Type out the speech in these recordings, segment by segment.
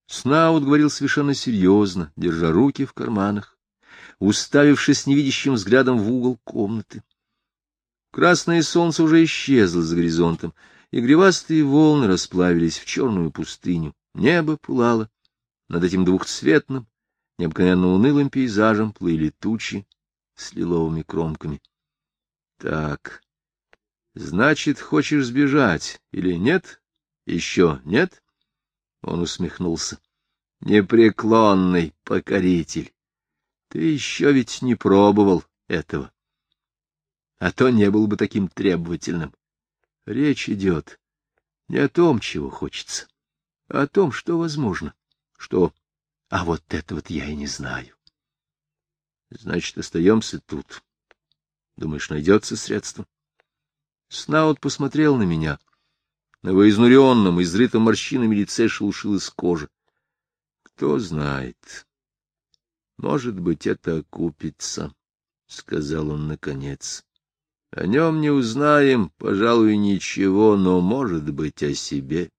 Снаут говорил совершенно серьезно, держа руки в карманах, уставившись невидящим взглядом в угол комнаты. Красное солнце уже исчезло за горизонтом, и гривастые волны расплавились в черную пустыню. Небо пылало. Над этим двухцветным, необыкновенно унылым пейзажем плыли тучи с лиловыми кромками. — Так, значит, хочешь сбежать или нет? Еще нет? Он усмехнулся. — Непреклонный покоритель. Ты еще ведь не пробовал этого. А то не был бы таким требовательным. Речь идет не о том, чего хочется, а о том, что возможно. Что? А вот этого я и не знаю. Значит, остаемся тут. Думаешь, найдется средство? Снаут посмотрел на меня. На его изнуренном, изрытом морщинами лице шелушилась кожа. Кто знает. Может быть, это окупится, — сказал он наконец. О нем не узнаем, пожалуй, ничего, но, может быть, о себе.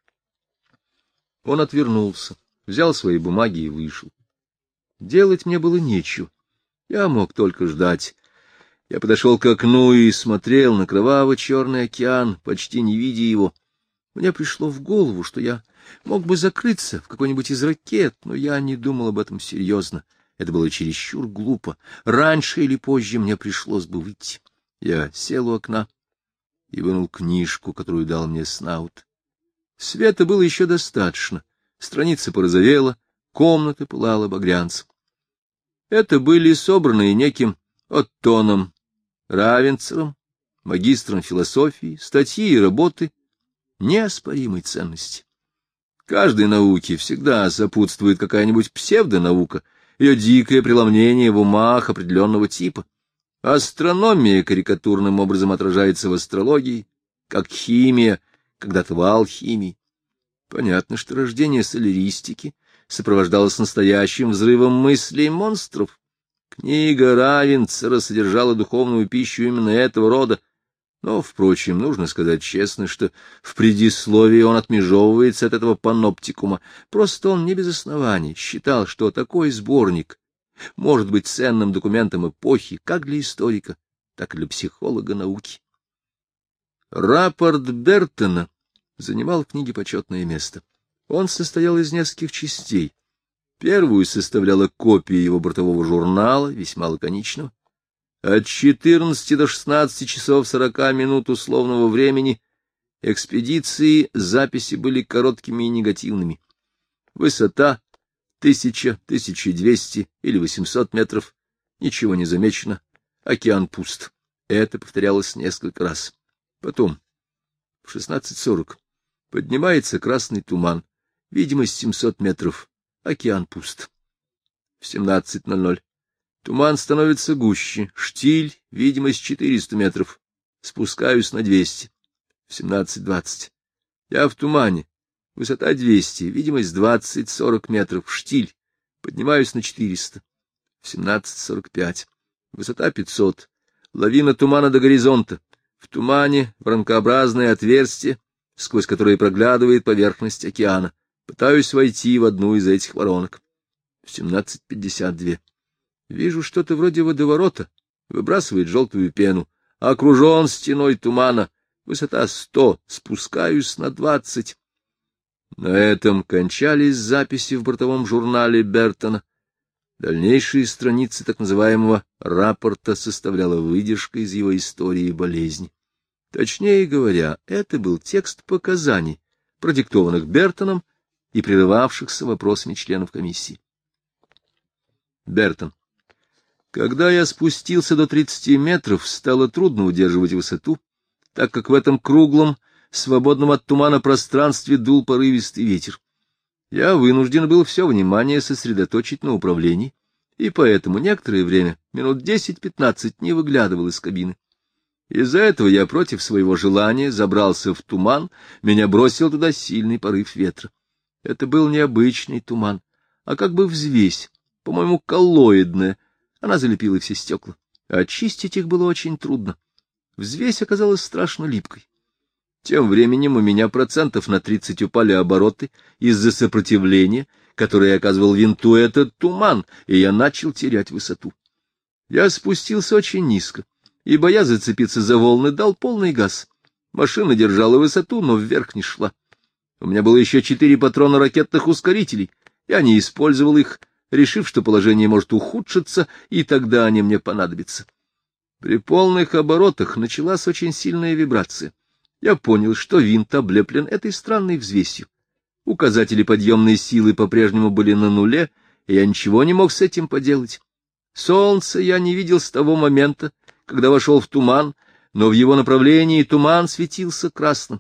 Он отвернулся, взял свои бумаги и вышел. Делать мне было нечего. Я мог только ждать. Я подошел к окну и смотрел на кроваво-черный океан, почти не видя его. Мне пришло в голову, что я мог бы закрыться в какой-нибудь из ракет, но я не думал об этом серьезно. Это было чересчур глупо. Раньше или позже мне пришлось бы выйти. Я сел у окна и вынул книжку, которую дал мне Снаут. Света было еще достаточно. Страница порозовела, комната пылала багрянцем. Это были собранные неким Оттоном Равенцером, магистром философии, статьи и работы неоспоримой ценности. Каждой науке всегда сопутствует какая-нибудь псевдонаука, ее дикое преломление в умах определенного типа. Астрономия карикатурным образом отражается в астрологии, как химия, когда-то в алхимии. Понятно, что рождение соляристики сопровождалось настоящим взрывом мыслей монстров. Книга Равенцера содержала духовную пищу именно этого рода, но, впрочем, нужно сказать честно, что в предисловии он отмежевывается от этого паноптикума. Просто он не без оснований считал, что такой сборник может быть ценным документом эпохи как для историка, так и для психолога науки. Рапорт Бертона занимал в книге почетное место. Он состоял из нескольких частей. Первую составляла копия его бортового журнала, весьма лаконичного. От 14 до 16 часов 40 минут условного времени экспедиции записи были короткими и негативными. Высота 1000, 1200 или 800 метров. Ничего не замечено. Океан пуст. Это повторялось несколько раз. Потом, в 16:40, поднимается красный туман. Видимость 700 метров. Океан пуст. В 17:00 туман становится гуще. Штиль, видимость 400 метров. Спускаюсь на 200. В 17:20 я в тумане. Высота 200, видимость 20-40 метров, штиль. Поднимаюсь на 400. В 17:45 высота 500. Лавина тумана до горизонта. В тумане воронкообразное отверстие, сквозь которое проглядывает поверхность океана. Пытаюсь войти в одну из этих воронок. В 17:52 вижу что-то вроде водоворота. Выбрасывает желтую пену. Окружен стеной тумана. Высота 100. Спускаюсь на 20. На этом кончались записи в бортовом журнале Бертона. Дальнейшие страницы так называемого рапорта составляла выдержка из его истории болезни. Точнее говоря, это был текст показаний, продиктованных Бертоном и прерывавшихся вопросами членов комиссии. Бертон. Когда я спустился до 30 метров, стало трудно удерживать высоту, так как в этом круглом, свободном от тумана пространстве дул порывистый ветер. Я вынужден был все внимание сосредоточить на управлении, и поэтому некоторое время, минут 10-15, не выглядывал из кабины. Из-за этого я против своего желания забрался в туман, меня бросил туда сильный порыв ветра. Это был не обычный туман, а как бы взвесь, по-моему, коллоидная. Она залепила все стекла. Очистить их было очень трудно. Взвесь оказалась страшно липкой. Тем временем у меня процентов на 30 упали обороты из-за сопротивления, которое оказывал винту этот туман, и я начал терять высоту. Я спустился очень низко, и, боясь зацепиться за волны, дал полный газ. Машина держала высоту, но вверх не шла. У меня было еще 4 патрона ракетных ускорителей. Я не использовал их, решив, что положение может ухудшиться, и тогда они мне понадобятся. При полных оборотах началась очень сильная вибрация. Я понял, что винт облеплен этой странной взвесью. Указатели подъемной силы по-прежнему были на нуле, и я ничего не мог с этим поделать. Солнца я не видел с того момента, когда вошел в туман, но в его направлении туман светился красным.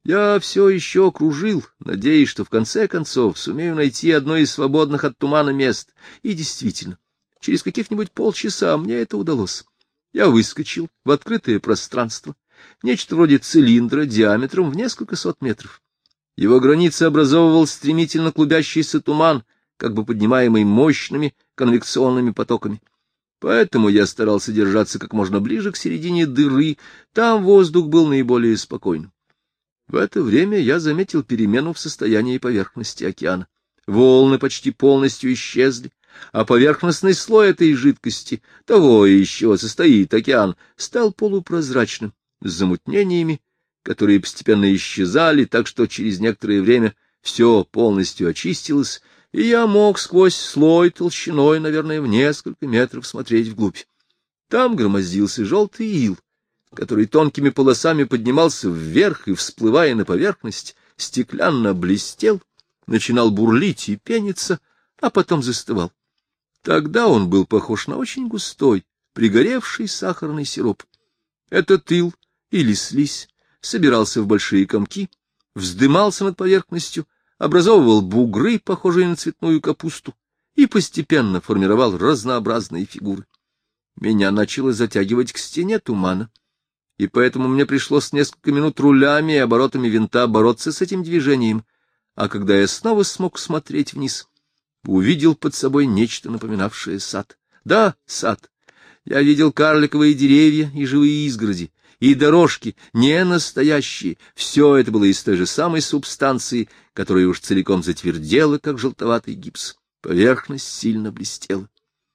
Я все еще кружил, надеясь, что в конце концов сумею найти одно из свободных от тумана мест. И действительно, через каких-нибудь полчаса мне это удалось. Я выскочил в открытое пространство, нечто вроде цилиндра диаметром в несколько сот метров. Его границы образовывал стремительно клубящийся туман, как бы поднимаемый мощными конвекционными потоками. Поэтому я старался держаться как можно ближе к середине дыры, там воздух был наиболее спокойным. В это время я заметил перемену в состоянии поверхности океана. Волны почти полностью исчезли, а поверхностный слой этой жидкости, того и еще состоит океан, стал полупрозрачным, с замутнениями, которые постепенно исчезали, так что через некоторое время все полностью очистилось, и я мог сквозь слой толщиной, наверное, в несколько метров смотреть вглубь. Там громоздился желтый ил, который тонкими полосами поднимался вверх и, всплывая на поверхность, стеклянно блестел, начинал бурлить и пениться, а потом застывал. Тогда он был похож на очень густой, пригоревший сахарный сироп. Этот ил или слизь собирался в большие комки, вздымался над поверхностью, образовывал бугры, похожие на цветную капусту, и постепенно формировал разнообразные фигуры. Меня начало затягивать к стене тумана, и поэтому мне пришлось несколько минут рулями и оборотами винта бороться с этим движением, а когда я снова смог смотреть вниз, увидел под собой нечто напоминавшее сад. Да, сад. Я видел карликовые деревья и живые изгороди, и дорожки, не настоящие. Все это было из той же самой субстанции, которая уж целиком затвердела, как желтоватый гипс. Поверхность сильно блестела.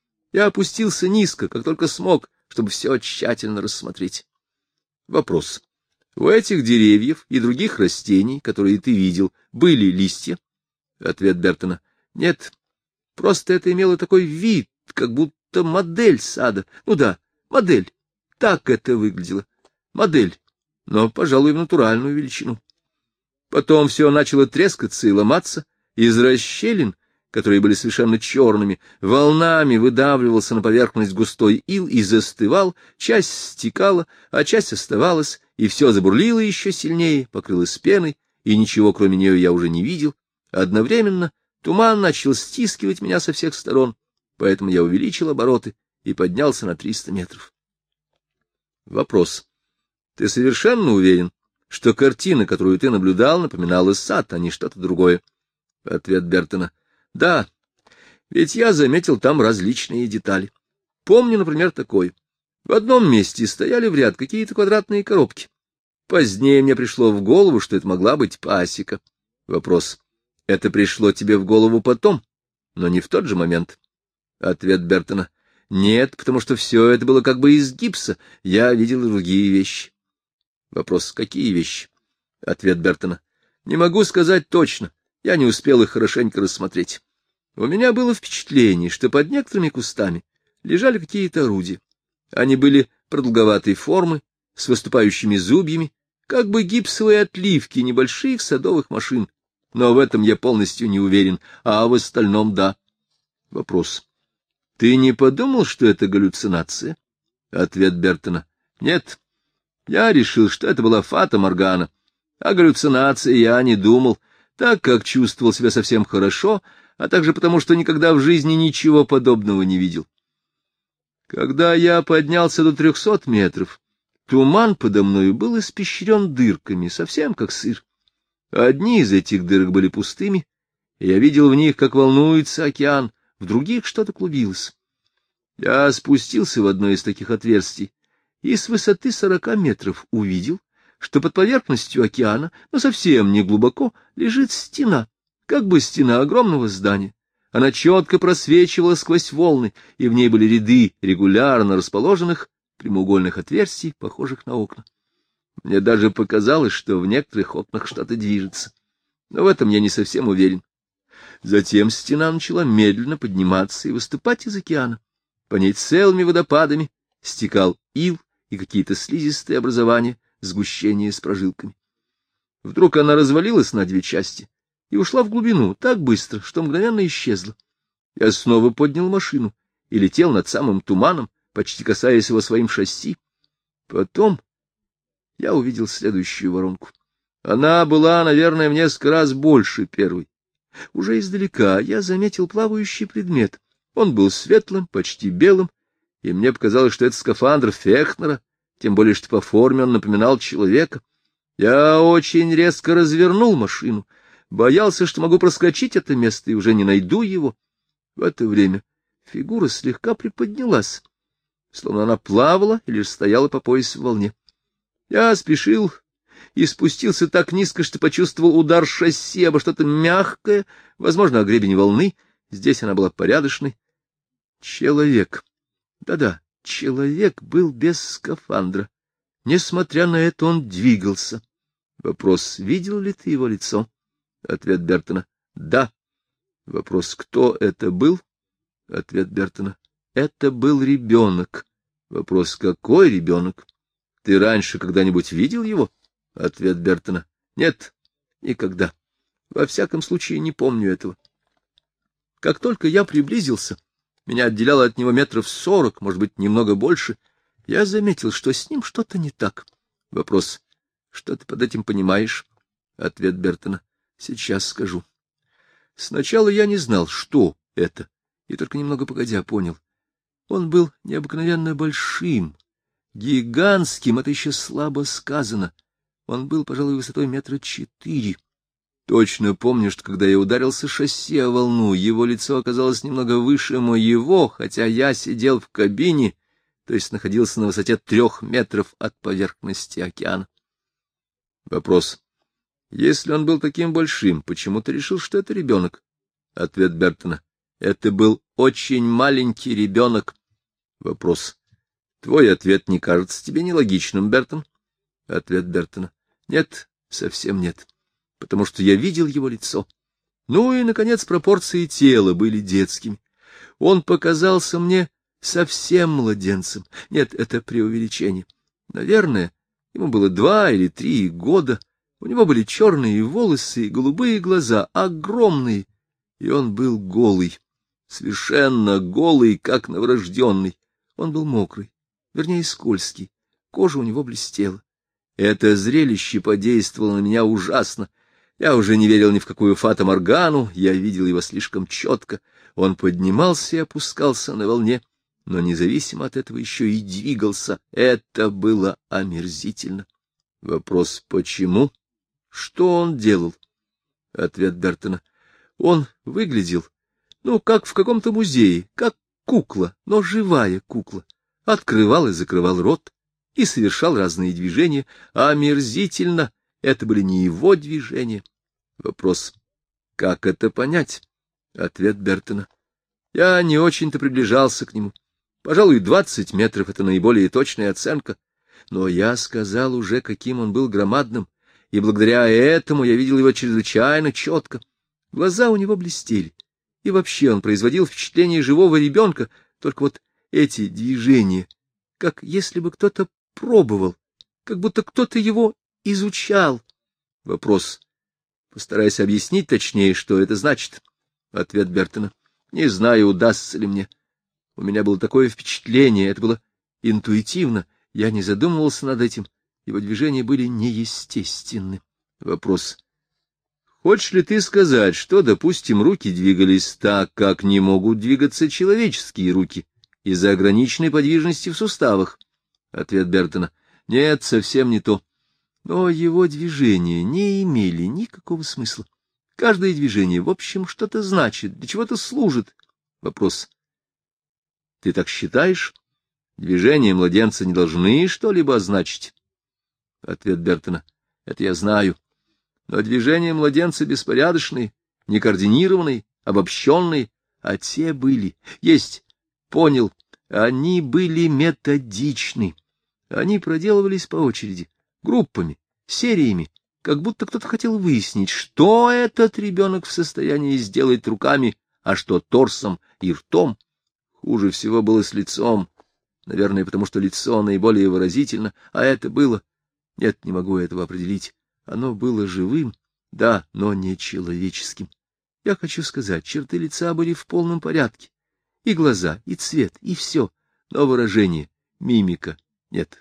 Я опустился низко, как только смог, чтобы все тщательно рассмотреть. Вопрос. У этих деревьев и других растений, которые ты видел, были листья? Ответ Бертона. Нет, просто это имело такой вид, как будто модель сада. Ну да, модель. Так это выглядело. Модель, но, пожалуй, в натуральную величину. Потом все начало трескаться и ломаться. Из расщелин, которые были совершенно черными, волнами выдавливался на поверхность густой ил и застывал, часть стекала, а часть оставалась, и все забурлило еще сильнее, покрылось пеной, и ничего кроме нее я уже не видел. Одновременно туман начал стискивать меня со всех сторон, поэтому я увеличил обороты и поднялся на 300 метров. Вопрос. Ты совершенно уверен, что картина, которую ты наблюдал, напоминала сад, а не что-то другое? Ответ Бертона. Да, ведь я заметил там различные детали. Помню, например, такое. В одном месте стояли в ряд какие-то квадратные коробки. Позднее мне пришло в голову, что это могла быть пасека. Вопрос. Это пришло тебе в голову потом, но не в тот же момент? Ответ Бертона. Нет, потому что все это было как бы из гипса. Я видел другие вещи. Вопрос. Какие вещи? Ответ Бертона. Не могу сказать точно. Я не успел их хорошенько рассмотреть. У меня было впечатление, что под некоторыми кустами лежали какие-то орудия. Они были продолговатой формы, с выступающими зубьями, как бы гипсовые отливки небольших садовых машин. Но в этом я полностью не уверен, а в остальном да. Вопрос. Ты не подумал, что это галлюцинация? Ответ Бертона. Нет. Я решил, что это была фата-моргана. О галлюцинации я не думал, так как чувствовал себя совсем хорошо, а также потому, что никогда в жизни ничего подобного не видел. Когда я поднялся до 300 метров, туман подо мною был испещрен дырками, совсем как сыр. Одни из этих дырок были пустыми, и я видел в них, как волнуется океан, в других что-то клубилось. Я спустился в одно из таких отверстий и с высоты 40 метров увидел, что под поверхностью океана, но совсем не глубоко, лежит стена, как бы стена огромного здания. Она четко просвечивала сквозь волны, и в ней были ряды регулярно расположенных прямоугольных отверстий, похожих на окна. Мне даже показалось, что в некоторых окнах что-то движется, но в этом я не совсем уверен. Затем стена начала медленно подниматься и выступать из океана. По ней целыми водопадами стекал ил и какие-то слизистые образования, сгущения с прожилками. Вдруг она развалилась на две части и ушла в глубину так быстро, что мгновенно исчезла. Я снова поднял машину и летел над самым туманом, почти касаясь его своим шасси. Потом я увидел следующую воронку. Она была, наверное, в несколько раз больше первой. Уже издалека я заметил плавающий предмет. Он был светлым, почти белым, и мне показалось, что это скафандр Фехнера, тем более что по форме он напоминал человека. Я очень резко развернул машину, боялся, что могу проскочить это место и уже не найду его. В это время фигура слегка приподнялась, словно она плавала или стояла по пояс в волне. Я спешил и спустился так низко, что почувствовал удар шасси обо что-то мягкое, возможно, о гребень волны. Здесь она была порядочной. Человек. Да-да, человек был без скафандра. Несмотря на это, он двигался. Вопрос: видел ли ты его лицо? Ответ Бертона: да. Вопрос: кто это был? Ответ Бертона: это был ребенок. Вопрос: какой ребенок? Ты раньше когда-нибудь видел его? Ответ Бертона: нет, никогда. Во всяком случае, не помню этого. Как только я приблизился, меня отделяло от него 40 метров, может быть, немного больше, я заметил, что с ним что-то не так. Вопрос: что ты под этим понимаешь? Ответ Бертона: сейчас скажу. Сначала я не знал, что это, и только немного погодя понял. Он был необыкновенно большим, гигантским, это еще слабо сказано. Он был, пожалуй, высотой 4 метра. Точно помню, что когда я ударился шасси о волну, его лицо оказалось немного выше моего, хотя я сидел в кабине, то есть находился на высоте 3 метров от поверхности океана. Вопрос: если он был таким большим, почему ты решил, что это ребенок? Ответ Бертона: это был очень маленький ребенок. Вопрос: твой ответ не кажется тебе нелогичным, Бертон? Ответ Бертона: нет, совсем нет, потому что я видел его лицо. Ну и, наконец, пропорции тела были детскими. Он показался мне совсем младенцем. Нет, это преувеличение. Наверное, ему было 2 или 3 года. У него были черные волосы и голубые глаза, огромные, и он был голый, совершенно голый, как новорожденный. Он был мокрый, вернее, скользкий, кожа у него блестела. Это зрелище подействовало на меня ужасно. Я уже не верил ни в какую фата-моргану, я видел его слишком четко. Он поднимался и опускался на волне, но независимо от этого еще и двигался. Это было омерзительно. Вопрос: почему? Что он делал? Ответ Бертона: он выглядел, как в каком-то музее, как кукла, но живая кукла. Открывал и закрывал рот и совершал разные движения. Омерзительно. Это были не его движения. Вопрос: как это понять? Ответ Бертона: я не очень-то приближался к нему. Пожалуй, 20 метров — это наиболее точная оценка. Но я сказал уже, каким он был громадным, и благодаря этому я видел его чрезвычайно четко. Глаза у него блестели, и вообще он производил впечатление живого ребенка, только вот эти движения, как если бы кто-то пробовал, как будто кто-то его изучал. Вопрос: постарайся объяснить точнее, что это значит. Ответ Бертона: не знаю, удастся ли мне. У меня было такое впечатление, это было интуитивно, я не задумывался над этим, его движения были неестественны. Вопрос: хочешь ли ты сказать, что, допустим, руки двигались так, как не могут двигаться человеческие руки, из-за ограниченной подвижности в суставах? Ответ Бертона: нет, совсем не то. Но его движения не имели никакого смысла. Каждое движение, в общем, что-то значит, для чего-то служит. Вопрос: ты так считаешь? Движения младенца не должны что-либо значить. Ответ Бертона. Это я знаю. Но движения младенца беспорядочные, некоординированные, обобщенные, а те были. Есть. Понял. Они были методичны. Они проделывались по очереди, группами, сериями, как будто кто-то хотел выяснить, что этот ребенок в состоянии сделать руками, а что торсом и ртом. Хуже всего было с лицом. Наверное, потому что лицо наиболее выразительно, а это было... Нет, не могу этого определить. Оно было живым, да, но не человеческим. Я хочу сказать, черты лица были в полном порядке. И глаза, и цвет, и все. Но выражение, мимика нет.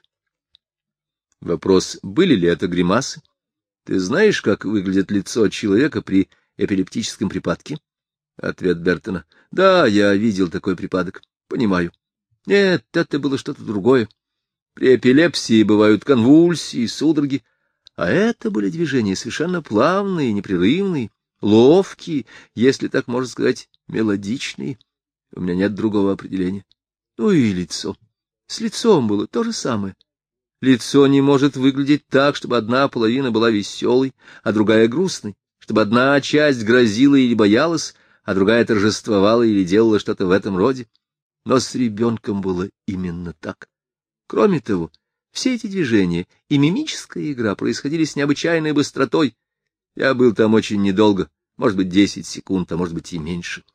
Вопрос, были ли это гримасы? Ты знаешь, как выглядит лицо человека при эпилептическом припадке? Ответ Бертона. Да, я видел такой припадок. Понимаю. Нет, это было что-то другое. При эпилепсии бывают конвульсии, судороги, а это были движения совершенно плавные, непрерывные, ловкие, если так можно сказать, мелодичные. У меня нет другого определения. Ну и лицо. С лицом было то же самое. Лицо не может выглядеть так, чтобы одна половина была веселой, а другая грустной, чтобы одна часть грозила или боялась, а другая торжествовала или делала что-то в этом роде. Но с ребенком было именно так. Кроме того, все эти движения и мимическая игра происходили с необычайной быстротой. Я был там очень недолго, может быть, 10 секунд, а может быть и меньше.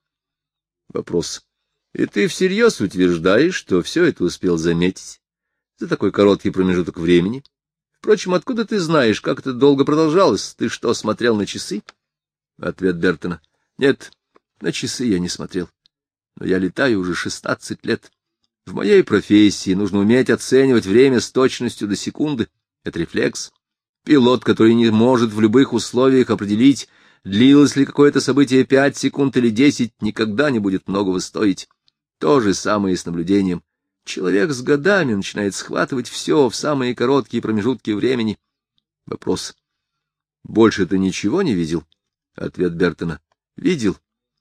Вопрос. И ты всерьез утверждаешь, что все это успел заметить за такой короткий промежуток времени? Впрочем, откуда ты знаешь, как это долго продолжалось? Ты что, смотрел на часы? Ответ Бертона. Нет, на часы я не смотрел. Но я летаю уже 16 лет. В моей профессии нужно уметь оценивать время с точностью до секунды. Это рефлекс. Пилот, который не может в любых условиях определить, длилось ли какое-то событие 5 секунд или 10, никогда не будет многого стоить. То же самое и с наблюдением. Человек с годами начинает схватывать все в самые короткие промежутки времени. Вопрос. Больше ты ничего не видел? Ответ Бертона. Видел.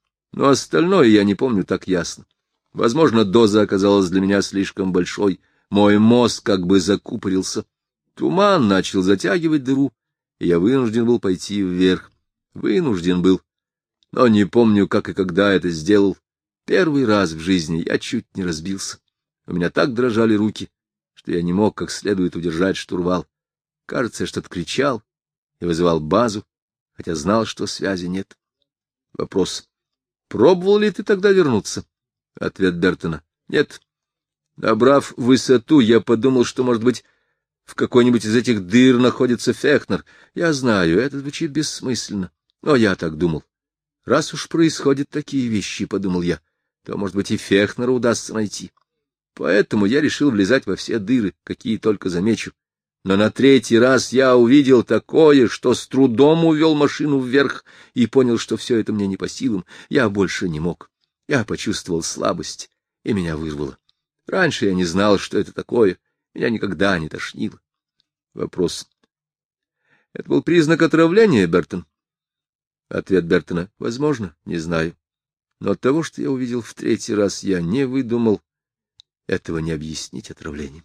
Но остальное я не помню так ясно. Возможно, доза оказалась для меня слишком большой. Мой мозг как бы закупорился. Туман начал затягивать дыру, и я вынужден был пойти вверх. Вынужден был. Но не помню, как и когда это сделал. Первый раз в жизни я чуть не разбился. У меня так дрожали руки, что я не мог как следует удержать штурвал. Кажется, я что-то кричал и вызывал базу, хотя знал, что связи нет. Вопрос. Пробовал ли ты тогда вернуться? Ответ Бертона. Нет. Набрав высоту, я подумал, что, может быть, в какой-нибудь из этих дыр находится Фехнер. Я знаю, это звучит бессмысленно, но я так думал. Раз уж происходят такие вещи, — подумал я, — то, может быть, и Фехнера удастся найти. Поэтому я решил влезать во все дыры, какие только замечу. Но на третий раз я увидел такое, что с трудом увел машину вверх и понял, что все это мне не по силам. Я больше не мог. Я почувствовал слабость, и меня вырвало. Раньше я не знал, что это такое. Меня никогда не тошнило. Вопрос. Это был признак отравления, Бертон? Ответ Бертона. Возможно, не знаю. Но от того, что я увидел в третий раз, я не выдумал. Этого не объяснить отравлением.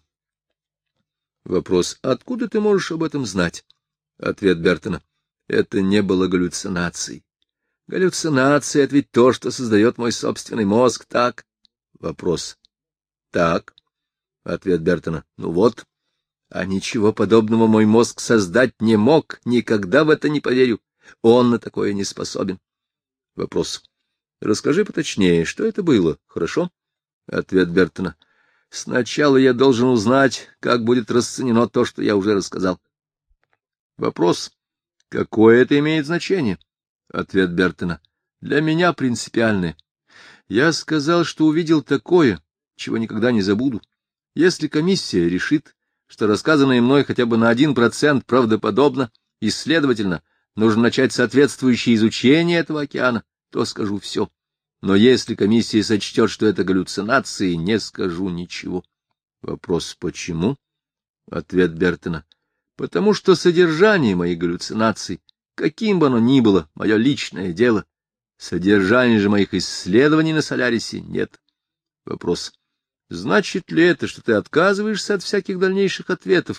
Вопрос. Откуда ты можешь об этом знать? Ответ Бертона. Это не было галлюцинацией. Галлюцинация — это ведь то, что создает мой собственный мозг, так? Вопрос. Так. Ответ Бертона. Ну вот. А ничего подобного мой мозг создать не мог, никогда в это не поверю. Он на такое не способен. Вопрос. Расскажи поточнее, что это было, хорошо? Ответ Бертона. Сначала я должен узнать, как будет расценено то, что я уже рассказал. Вопрос. Какое это имеет значение? Ответ Бертона. Для меня принципиальное. Я сказал, что увидел такое, чего никогда не забуду. Если комиссия решит, что рассказанное мной хотя бы на 1% правдоподобно, и, следовательно, нужно начать соответствующее изучение этого океана, то скажу все. Но если комиссия сочтет, что это галлюцинации, не скажу ничего. Вопрос. Почему? Ответ Бертона. Потому что содержание моих галлюцинаций, каким бы оно ни было, мое личное дело. Содержания же моих исследований на Солярисе нет. Вопрос. Значит ли это, что ты отказываешься от всяких дальнейших ответов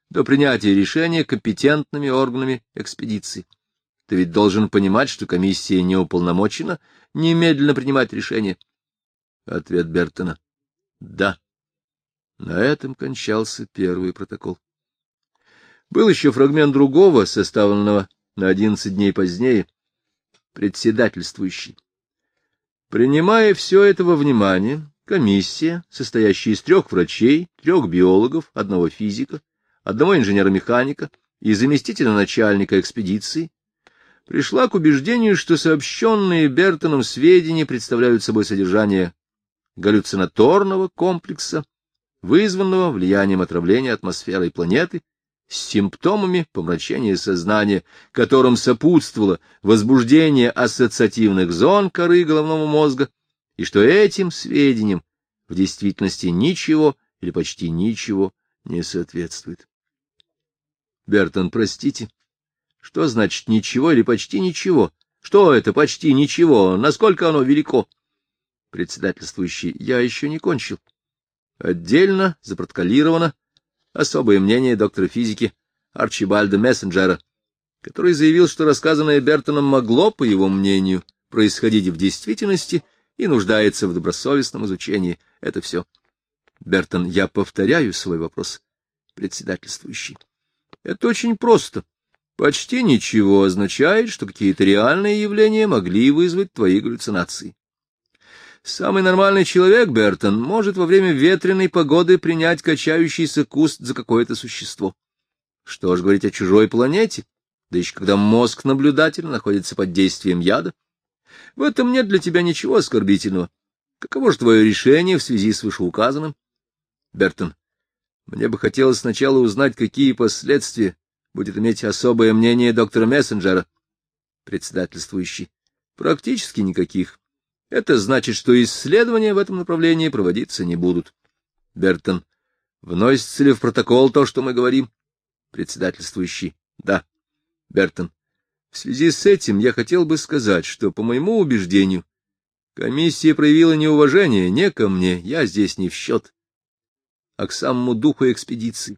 до принятия решения компетентными органами экспедиции. Ты ведь должен понимать, что комиссия не уполномочена немедленно принимать решение. Ответ Бертона — да. На этом кончался первый протокол. Был еще фрагмент другого, составленного на 11 дней позднее, председательствующий. Принимая все это во внимание, комиссия, состоящая из 3 врачей, 3 биологов, 1 физика, 1 инженера-механика и заместителя начальника экспедиции, пришла к убеждению, что сообщенные Бертоном сведения представляют собой содержание галлюцинаторного комплекса, вызванного влиянием отравления атмосферой планеты, с симптомами помрачения сознания, которым сопутствовало возбуждение ассоциативных зон коры головного мозга, и что этим сведениям в действительности ничего или почти ничего не соответствует. Бертон, простите, что значит ничего или почти ничего? Что это почти ничего? Насколько оно велико? Председательствующий, я еще не кончил. Отдельно запротоколировано особое мнение доктора физики Арчибальда Мессенджера, который заявил, что рассказанное Бертоном могло, по его мнению, происходить в действительности и нуждается в добросовестном изучении. Это все. Бертон, я повторяю свой вопрос. Председательствующий. Это очень просто. Почти ничего означает, что какие-то реальные явления могли вызвать твои галлюцинации. Самый нормальный человек, Бертон, может во время ветреной погоды принять качающийся куст за какое-то существо. Что ж говорить о чужой планете, да еще когда мозг наблюдателя находится под действием яда? В этом нет для тебя ничего оскорбительного. Каково же твое решение в связи с вышеуказанным? Бертон, мне бы хотелось сначала узнать, какие последствия будет иметь особое мнение доктора Мессенджера. Председательствующий. Практически никаких. Это значит, что исследования в этом направлении проводиться не будут. Бертон. Вносится ли в протокол то, что мы говорим? Председательствующий. Да. Бертон. В связи с этим я хотел бы сказать, что, по моему убеждению, комиссия проявила неуважение не ко мне, я здесь не в счет, а к самому духу экспедиции.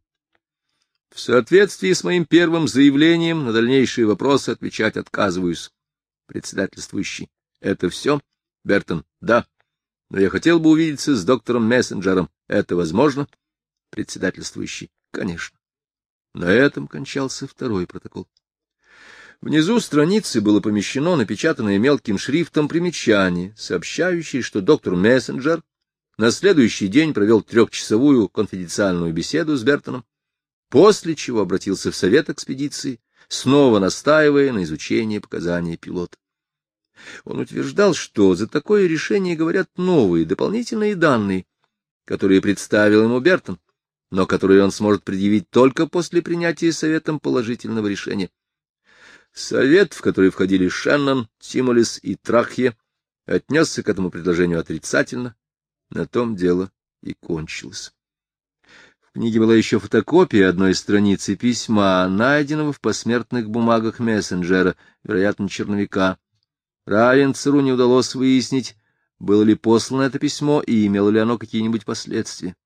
В соответствии с моим первым заявлением на дальнейшие вопросы отвечать отказываюсь. Председательствующий. Это все? Бертон. Да. Но я хотел бы увидеться с доктором Мессенджером. Это возможно? Председательствующий. Конечно. На этом кончался второй протокол. Внизу страницы было помещено напечатанное мелким шрифтом примечание, сообщающее, что доктор Мессенджер на следующий день провел 3-часовую конфиденциальную беседу с Бертоном, после чего обратился в совет экспедиции, снова настаивая на изучении показаний пилота. Он утверждал, что за такое решение говорят новые, дополнительные данные, которые представил ему Бертон, но которые он сможет предъявить только после принятия советом положительного решения. Совет, в который входили Шеннон, Тимолис и Трахье, отнесся к этому предложению отрицательно. На том дело и кончилось. В книге была еще фотокопия одной страницы письма, найденного в посмертных бумагах Мессенджера, вероятно, черновика. Равенцеру не удалось выяснить, было ли послано это письмо и имело ли оно какие-нибудь последствия.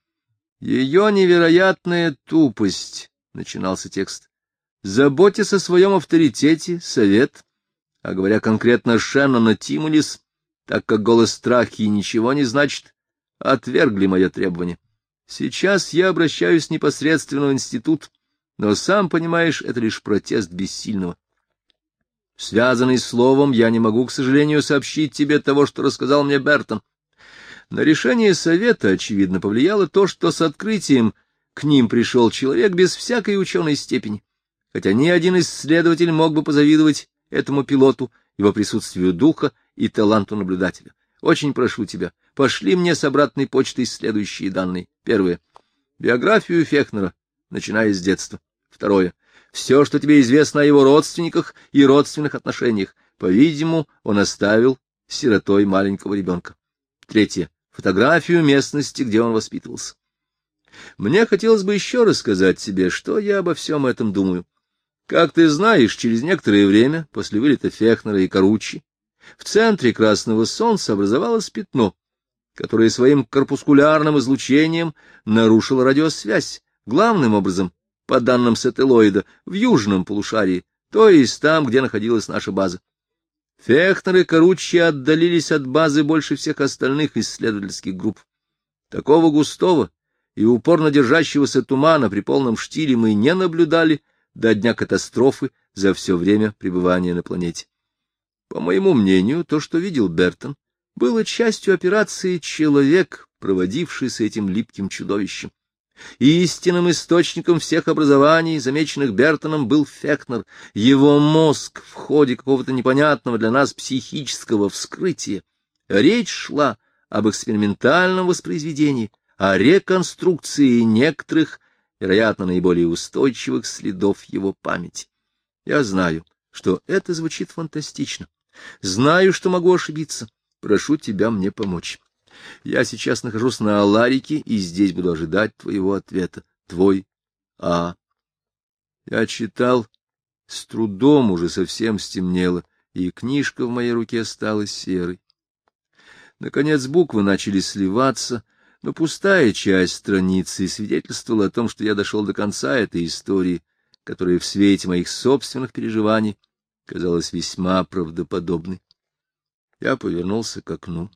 «Ее невероятная тупость», — начинался текст, — «заботясь о своем авторитете, совет, а говоря конкретно Шеннона Тимулис, так как голос страхи ничего не значит, отвергли мое требование. Сейчас я обращаюсь непосредственно в институт, но, сам понимаешь, это лишь протест бессильного. Связанный словом, я не могу, к сожалению, сообщить тебе того, что рассказал мне Бертон. На решение совета, очевидно, повлияло то, что с открытием к ним пришел человек без всякой ученой степени, хотя ни один исследователь мог бы позавидовать этому пилоту, его присутствию духа и таланту наблюдателя. Очень прошу тебя, пошли мне с обратной почтой следующие данные. Первое. Биографию Фехнера, начиная с детства. Второе. Все, что тебе известно о его родственниках и родственных отношениях. По-видимому, он оставил сиротой маленького ребенка. Третье. Фотографию местности, где он воспитывался. Мне хотелось бы еще рассказать тебе, что я обо всем этом думаю. Как ты знаешь, через некоторое время, после вылета Фехнера и Каруччи, в центре красного солнца образовалось пятно, которое своим корпускулярным излучением нарушило радиосвязь, главным образом, по данным сателлоида, в южном полушарии, то есть там, где находилась наша база. Фехнер и Коруччи отдалились от базы больше всех остальных исследовательских групп. Такого густого и упорно держащегося тумана при полном штиле мы не наблюдали до дня катастрофы за все время пребывания на планете. По моему мнению, то, что видел Бертон, было частью операции «Человек», проводивший с этим липким чудовищем. Истинным источником всех образований, замеченных Бертоном, был Фехнер. Его мозг в ходе какого-то непонятного для нас психического вскрытия. Речь шла об экспериментальном воспроизведении, о реконструкции некоторых, вероятно, наиболее устойчивых следов его памяти. Я знаю, что это звучит фантастично. Знаю, что могу ошибиться. Прошу тебя мне помочь. Я сейчас нахожусь на Аларике и здесь буду ожидать твоего ответа. Твой А. Я читал с трудом, уже совсем стемнело, и книжка в моей руке стала серой. Наконец буквы начали сливаться, но пустая часть страницы свидетельствовала о том, что я дошел до конца этой истории, которая в свете моих собственных переживаний казалась весьма правдоподобной. Я повернулся к окну.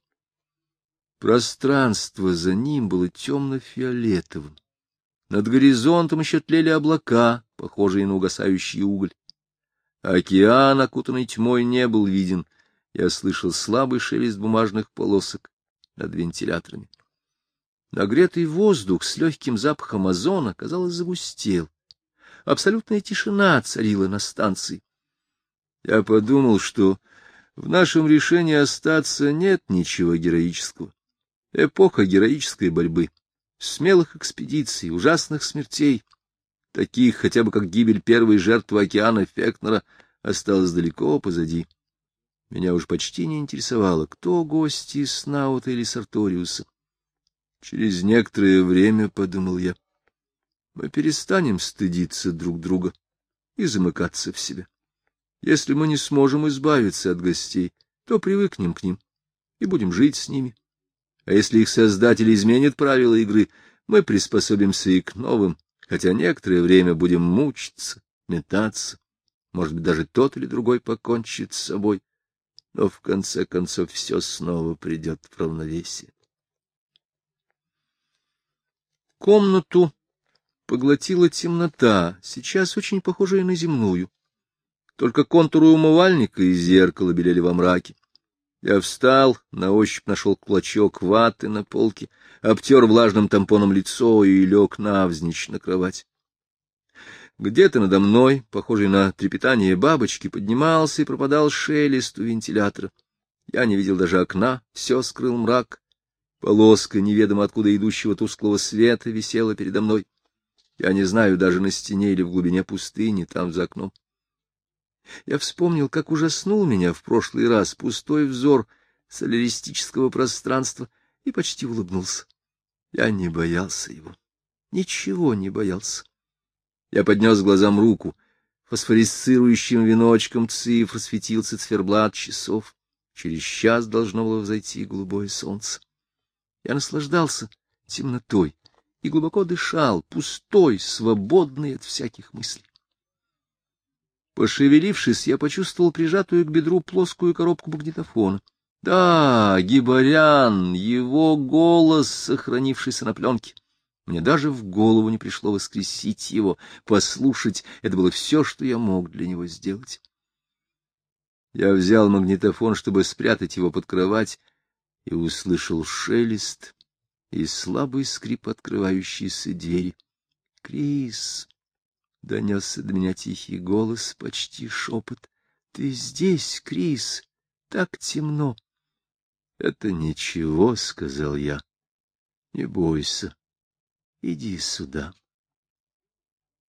Пространство за ним было темно-фиолетовым. Над горизонтом еще тлели облака, похожие на угасающий уголь. Океан, окутанный тьмой, не был виден. Я слышал слабый шелест бумажных полосок над вентиляторами. Нагретый воздух с легким запахом озона, казалось, загустел. Абсолютная тишина царила на станции. Я подумал, что в нашем решении остаться нет ничего героического. Эпоха героической борьбы, смелых экспедиций, ужасных смертей, таких хотя бы как гибель первой жертвы океана Фехнера, осталась далеко позади. Меня уж почти не интересовало, кто гости Снаута или Сарториуса. Через некоторое время, — подумал я, — мы перестанем стыдиться друг друга и замыкаться в себе. Если мы не сможем избавиться от гостей, то привыкнем к ним и будем жить с ними. А если их создатель изменит правила игры, мы приспособимся и к новым, хотя некоторое время будем мучиться, метаться, может быть, даже тот или другой покончит с собой, но в конце концов все снова придет в равновесие. Комнату поглотила темнота, сейчас очень похожая на земную. Только контуры умывальника и зеркала белели во мраке. Я встал, на ощупь нашел клочок ваты на полке, обтер влажным тампоном лицо и лег навзничь на кровать. Где-то надо мной, похожий на трепетание бабочки, поднимался и пропадал шелест у вентилятора. Я не видел даже окна, все скрыл мрак. Полоска неведомо откуда идущего тусклого света висела передо мной. Я не знаю, даже на стене или в глубине пустыни, там за окном. Я вспомнил, как ужаснул меня в прошлый раз пустой взор соляристического пространства, и почти улыбнулся. Я не боялся его, ничего не боялся. Я поднес к глазам руку. Фосфорисцирующим веночком цифр светился циферблат часов. Через час должно было взойти голубое солнце. Я наслаждался темнотой и глубоко дышал, пустой, свободный от всяких мыслей. Пошевелившись, я почувствовал прижатую к бедру плоскую коробку магнитофона. Да, Гибарян, его голос, сохранившийся на пленке. Мне даже в голову не пришло воскресить его, послушать. Это было все, что я мог для него сделать. Я взял магнитофон, чтобы спрятать его под кровать, и услышал шелест и слабый скрип открывающейся двери. — Крис! — донесся до меня тихий голос, почти шепот. — Ты здесь, Крис? Так темно. — Это ничего, — сказал я. — Не бойся. Иди сюда.